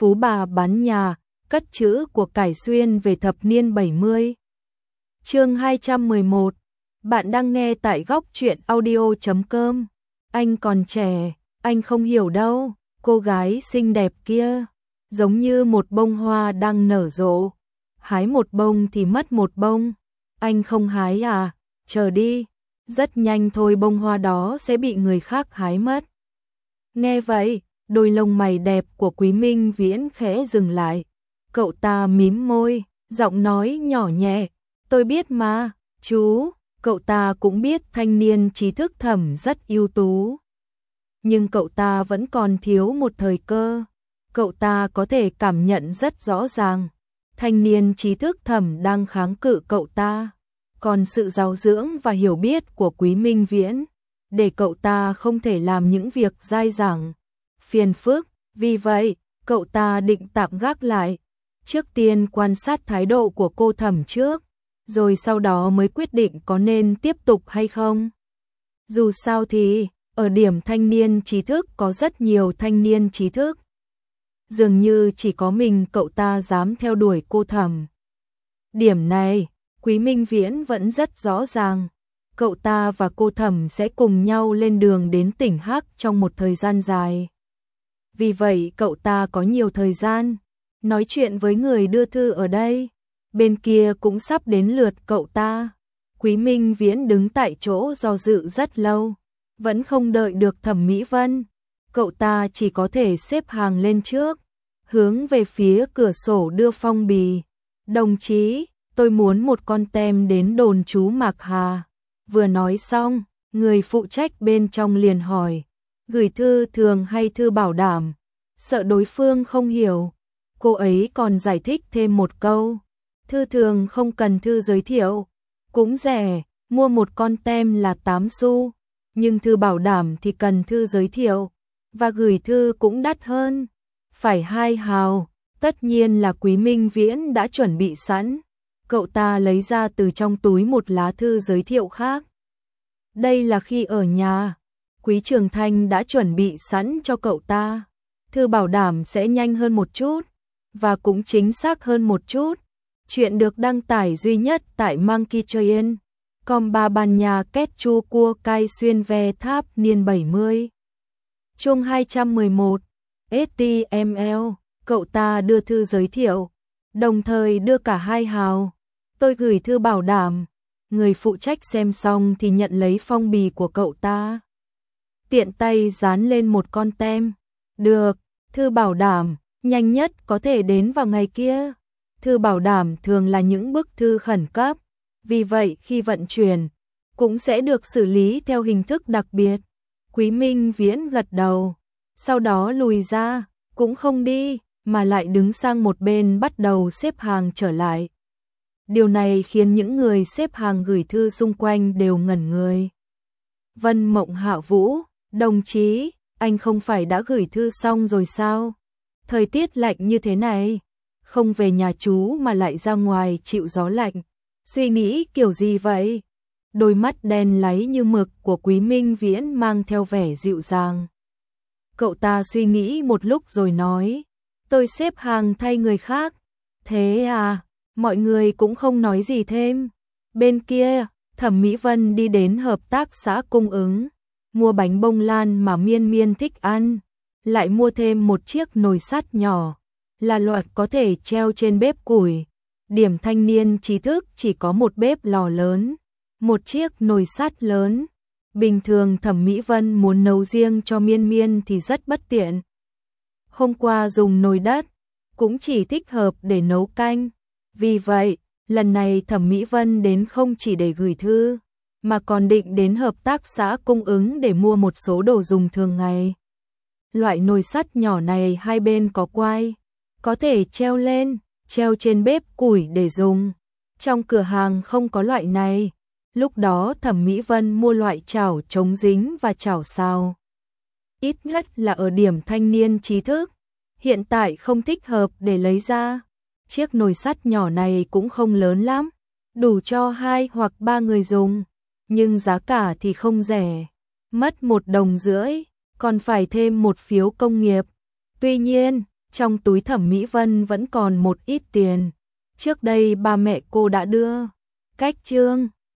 Phú bà bán nhà, cất trữ của cải xuyên về thập niên 70. Chương 211. Bạn đang nghe tại góc truyện audio.com. Anh còn trẻ, anh không hiểu đâu, cô gái xinh đẹp kia, giống như một bông hoa đang nở rộ. Hái một bông thì mất một bông. Anh không hái à? Chờ đi, rất nhanh thôi bông hoa đó sẽ bị người khác hái mất. Nghe vậy, đôi lông mày đẹp của Quý Minh Viễn khẽ dừng lại. Cậu ta mím môi, giọng nói nhỏ nhẹ, tôi biết mà, chú. Cậu ta cũng biết thanh niên trí thức Thẩm rất ưu tú. Nhưng cậu ta vẫn còn thiếu một thời cơ. Cậu ta có thể cảm nhận rất rõ ràng. Thanh niên trí thức Thẩm đang kháng cự cậu ta. Còn sự giáo dưỡng và hiểu biết của Quý Minh Viễn, để cậu ta không thể làm những việc dai dẳng, phiền phức. Vì vậy, cậu ta định tạm gác lại. Trước tiên quan sát thái độ của cô Thẩm trước, rồi sau đó mới quyết định có nên tiếp tục hay không. Dù sao thì, ở điểm thanh niên trí thức có rất nhiều thanh niên trí thức. Dường như chỉ có mình cậu ta dám theo đuổi cô Thẩm. Điểm này, Quý Minh Viễn vẫn rất rõ ràng. Cậu ta và cô Thẩm sẽ cùng nhau lên đường đến tỉnh Hắc trong một thời gian dài. Vì vậy cậu ta có nhiều thời gian nói chuyện với người đưa thư ở đây. Bên kia cũng sắp đến lượt cậu ta. Quý Minh Viễn đứng tại chỗ do dự rất lâu, vẫn không đợi được Thẩm Mỹ Vân. Cậu ta chỉ có thể xếp hàng lên trước, hướng về phía cửa sổ đưa phong bì. Đồng chí, tôi muốn một con tem đến đồn trú Mạc Hà. Vừa nói xong, người phụ trách bên trong liền hỏi, gửi thư thường hay thư bảo đảm? Sợ đối phương không hiểu, cô ấy còn giải thích thêm một câu, thư thường không cần thư giới thiệu, cũng rẻ, mua một con tem là 8 xu, nhưng thư bảo đảm thì cần thư giới thiệu, và gửi thư cũng đắt hơn, phải 2 hào. Tất nhiên là Quý Minh Viễn đã chuẩn bị sẵn. Cậu ta lấy ra từ trong túi một lá thư giới thiệu khác. Đây là khi ở nhà, Quý Trường Thanh đã chuẩn bị sẵn cho cậu ta. Thư bảo đảm sẽ nhanh hơn một chút, và cũng chính xác hơn một chút. Chuyện được đăng tải duy nhất tại Monkey Train. Com ba ban nhà kết chu cua cai xuyên ve tháp niên 70. Chương 211. HTML. Cậu ta đưa thư giới thiệu, đồng thời đưa cả 2 hào. Tôi gửi thư bảo đảm. Người phụ trách xem xong thì nhận lấy phong bì của cậu ta, tiện tay dán lên một con tem. Được, thư bảo đảm, nhanh nhất có thể đến vào ngày kia. Thư bảo đảm thường là những bức thư khẩn cấp, vì vậy khi vận chuyển, cũng sẽ được xử lý theo hình thức đặc biệt. Quý Minh Viễn gật đầu, sau đó lùi ra, cũng không đi, mà lại đứng sang một bên bắt đầu xếp hàng trở lại. Điều này khiến những người xếp hàng gửi thư xung quanh đều ngẩn người. Vân Mộng Hạ Vũ, đồng chí, anh không phải đã gửi thư xong rồi sao? Thời tiết lạnh như thế này, không về nhà chú mà lại ra ngoài chịu gió lạnh. Suy nghĩ kiểu gì vậy? Đôi mắt đen láy như mực của Quý Minh Viễn mang theo vẻ dịu dàng. Cậu ta suy nghĩ một lúc rồi nói, tôi xếp hàng thay người khác. Thế à? Mọi người cũng không nói gì thêm. Bên kia, Thẩm Mỹ Vân đi đến hợp tác xã cung ứng, mua bánh bông lan mà Miên Miên thích ăn, lại mua thêm một chiếc nồi sắt nhỏ, là loại có thể treo trên bếp củi. Điểm thanh niên trí thức chỉ có một bếp lò lớn, một chiếc nồi sắt lớn. Bình thường Thẩm Mỹ Vân muốn nấu riêng cho Miên Miên thì rất bất tiện. Hôm qua dùng nồi đất, cũng chỉ thích hợp để nấu canh. Vì vậy, lần này Thẩm Mỹ Vân đến không chỉ để gửi thư, mà còn định đến hợp tác xã cung ứng để mua một số đồ dùng thường ngày. Loại nồi sắt nhỏ này hai bên có quai, có thể treo lên, treo trên bếp củi để dùng. Trong cửa hàng không có loại này. Lúc đó Thẩm Mỹ Vân mua loại chảo chống dính và chảo xào. Ít nhất là ở điểm thanh niên trí thức, hiện tại không thích hợp để lấy ra. Chiếc nồi sắt nhỏ này cũng không lớn lắm, đủ cho 2 hoặc 3 người dùng, nhưng giá cả thì không rẻ, mất 1,50 đồng, còn phải thêm một phiếu công nghiệp. Tuy nhiên, trong túi Thẩm Mỹ Vân vẫn còn một ít tiền. Trước đây ba mẹ cô đã đưa. Cách chương